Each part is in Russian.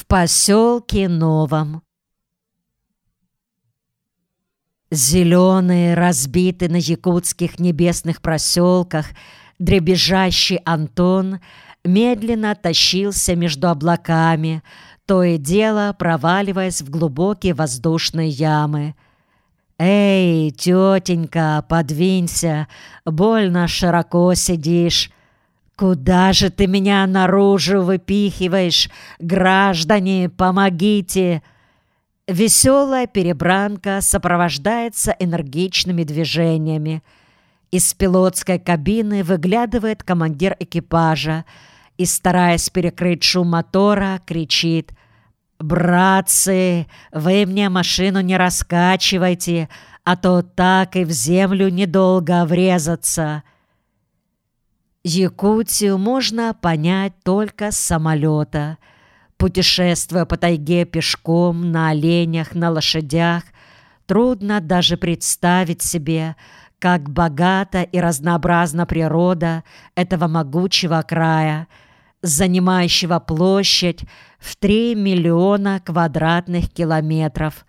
поселке Новом. Зеленый, разбитый на якутских небесных проселках, дребезжащий Антон медленно тащился между облаками, то и дело проваливаясь в глубокие воздушные ямы. «Эй, тетенька, подвинься, больно широко сидишь. Куда же ты меня наружу выпихиваешь? Граждане, помогите!» Веселая перебранка сопровождается энергичными движениями. Из пилотской кабины выглядывает командир экипажа и, стараясь перекрыть шум мотора, кричит: «Братцы, вы мне машину не раскачивайте, а то так и в землю недолго врезаться». Якутию можно понять только с самолета. Путешествуя по тайге пешком, на оленях, на лошадях, трудно даже представить себе, как богата и разнообразна природа этого могучего края, занимающего площадь в 3 миллиона квадратных километров,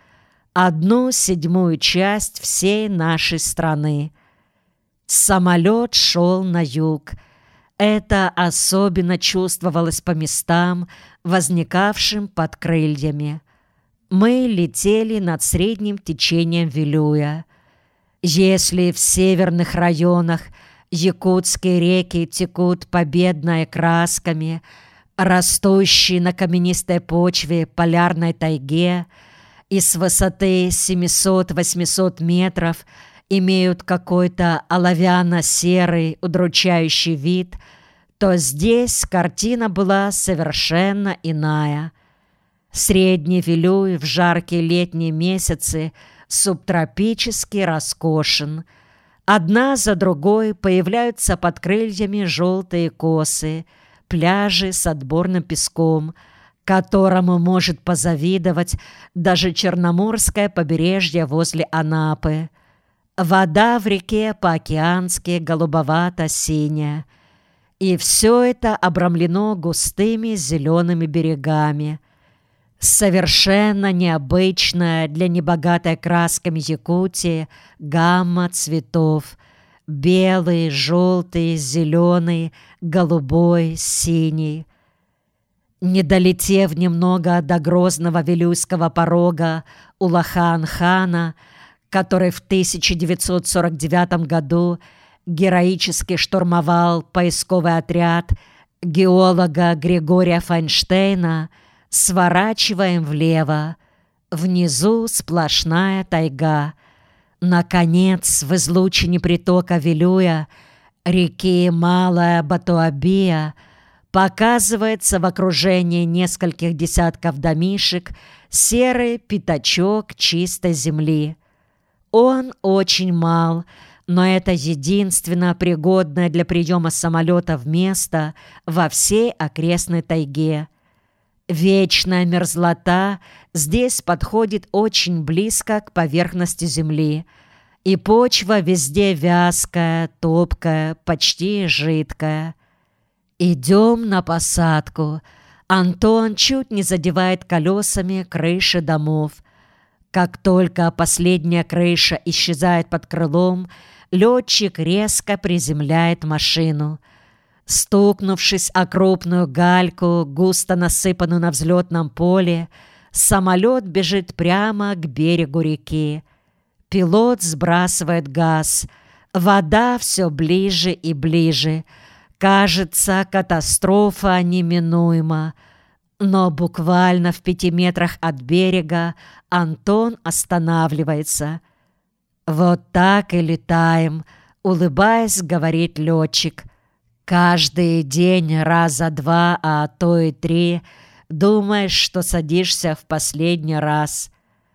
1/7 часть всей нашей страны. Самолет шел на юг. Это особенно чувствовалось по местам, возникавшим под крыльями. Мы летели над средним течением Вилюя. Если в северных районах якутские реки текут победно красками, растущие на каменистой почве полярной тайге, и с высоты 700-800 метров имеют какой-то оловянно-серый удручающий вид, то здесь картина была совершенно иная. Средний Вилюй в жаркие летние месяцы субтропически роскошен. Одна за другой появляются под крыльями желтые косы, пляжи с отборным песком, которому может позавидовать даже Черноморское побережье возле Анапы. Вода в реке по-океански голубовато-синяя. И все это обрамлено густыми зелеными берегами. Совершенно необычная для небогатой красками Якутии гамма цветов: белый, желтый, зеленый, голубой, синий. Не долетев немного до грозного Вилюйского порога Улахан-хана, который в 1949 году героически штурмовал поисковый отряд геолога Григория Файнштейна, сворачиваем влево. Внизу сплошная тайга. Наконец, в излучине притока Вилюя, реки Малая Батуабия, показывается в окружении нескольких десятков домишек серый пятачок чистой земли. Он очень мал, но это единственно пригодное для приема самолетов место во всей окрестной тайге. Вечная мерзлота здесь подходит очень близко к поверхности земли, и почва везде вязкая, топкая, почти жидкая. Идем на посадку. Антон чуть не задевает колесами крыши домов. Как только последняя крыша исчезает под крылом, летчик резко приземляет машину. Стукнувшись о крупную гальку, густо насыпанную на взлетном поле, самолет бежит прямо к берегу реки. Пилот сбрасывает газ. Вода все ближе и ближе. Кажется, катастрофа неминуема. Но буквально в 5 метрах от берега Антон останавливается. «Вот так и летаем», — улыбаясь, говорит летчик. «Каждый день раза 2, а то и 3, думаешь, что садишься в последний раз».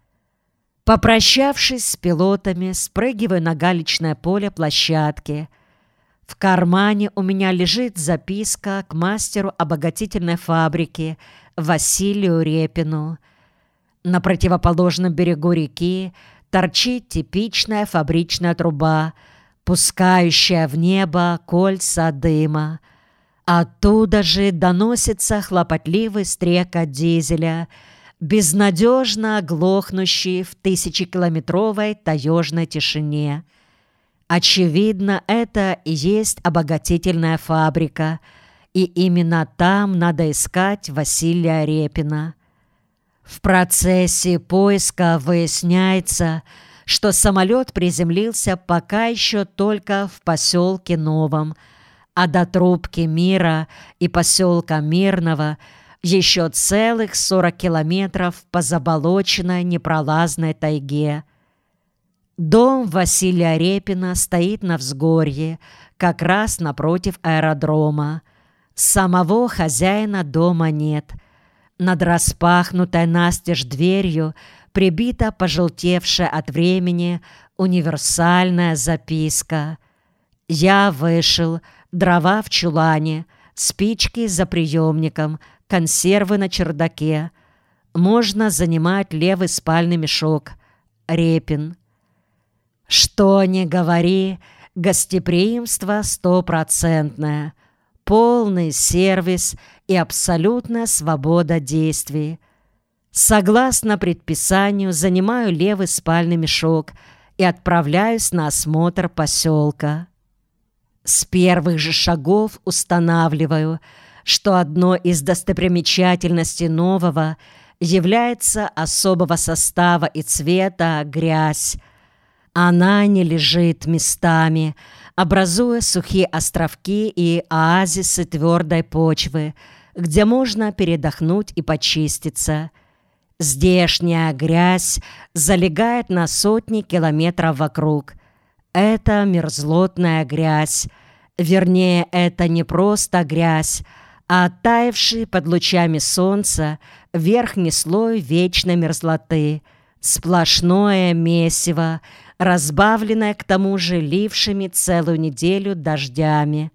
Попрощавшись с пилотами, спрыгиваю на галечное поле площадки. В кармане у меня лежит записка к мастеру обогатительной фабрики Василию Репину. На противоположном берегу реки торчит типичная фабричная труба, пускающая в небо кольца дыма. Оттуда же доносится хлопотливый стрекот дизеля, безнадежно глохнущий в тысячекилометровой таежной тишине. Очевидно, это и есть обогатительная фабрика, и именно там надо искать Василия Репина. В процессе поиска выясняется, что самолет приземлился пока еще только в поселке Новом, а до трубки Мира и поселка Мирного еще целых 40 километров по заболоченной непролазной тайге. Дом Василия Репина стоит на взгорье, как раз напротив аэродрома. Самого хозяина дома нет. Над распахнутой настежь дверью прибита пожелтевшая от времени универсальная записка. «Я вышел, дрова в чулане, спички за приемником, консервы на чердаке. Можно занимать левый спальный мешок. Репин». Что ни говори, гостеприимство стопроцентное, полный сервис и абсолютная свобода действий. Согласно предписанию, занимаю левый спальный мешок и отправляюсь на осмотр поселка. С первых же шагов устанавливаю, что одной из достопримечательностей Нового является особого состава и цвета грязь. Она не лежит местами, образуя сухие островки и оазисы твердой почвы, где можно передохнуть и почиститься. Здешняя грязь залегает на сотни километров вокруг. Это мерзлотная грязь. Вернее, это не просто грязь, а оттаивший под лучами солнца верхний слой вечной мерзлоты, сплошное месиво, разбавленное к тому же лившими целую неделю дождями.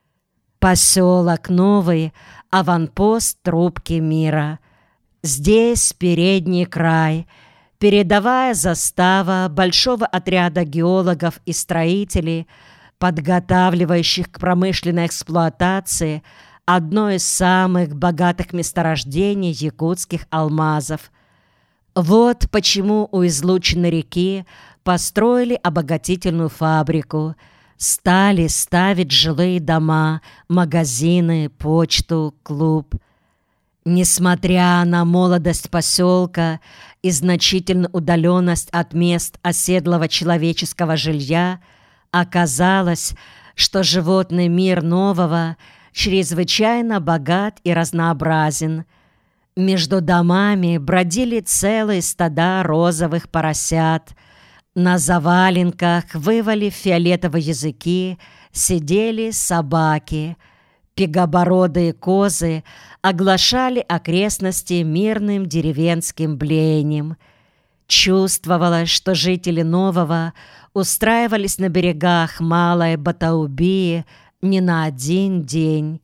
Поселок Новый — аванпост трубки Мира. Здесь передний край, передовая застава большого отряда геологов и строителей, подготавливающих к промышленной эксплуатации одно из самых богатых месторождений якутских алмазов. Вот почему у излученной реки построили обогатительную фабрику, стали ставить жилые дома, магазины, почту, клуб. Несмотря на молодость поселка и значительную удаленность от мест оседлого человеческого жилья, оказалось, что животный мир Нового чрезвычайно богат и разнообразен. Между домами бродили целые стада розовых поросят. На заваленках, вывалив фиолетовые языки, сидели собаки. Пегобородые козы оглашали окрестности мирным деревенским блеянием. Чувствовалось, что жители Нового устраивались на берегах Малой Батаубии не на один день.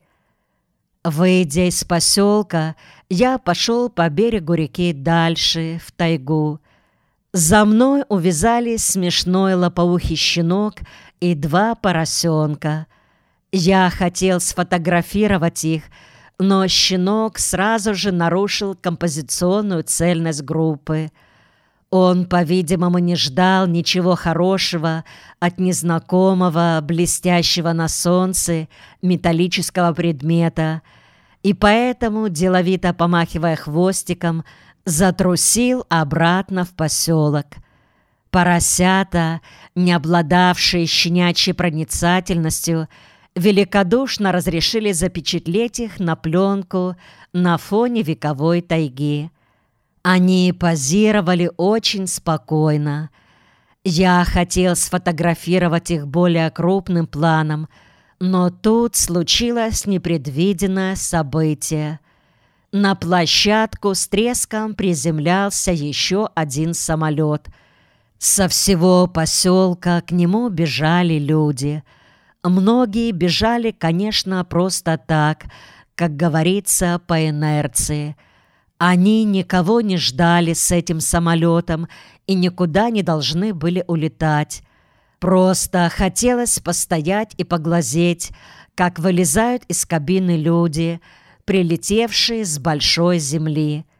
Выйдя из поселка, я пошел по берегу реки дальше, в тайгу. За мной увязались смешной лопоухий щенок и 2 поросенка. Я хотел сфотографировать их, но щенок сразу же нарушил композиционную цельность группы. Он, по-видимому, не ждал ничего хорошего от незнакомого, блестящего на солнце металлического предмета, и поэтому, деловито помахивая хвостиком, затрусил обратно в поселок. Поросята, не обладавшие щенячьей проницательностью, великодушно разрешили запечатлеть их на пленку на фоне вековой тайги. Они позировали очень спокойно. Я хотел сфотографировать их более крупным планом, но тут случилось непредвиденное событие. На площадку с треском приземлялся еще один самолет. Со всего поселка к нему бежали люди. Многие бежали, конечно, просто так, как говорится, по инерции. Они никого не ждали с этим самолетом и никуда не должны были улетать. Просто хотелось постоять и поглазеть, как вылезают из кабины люди, прилетевшие с большой земли.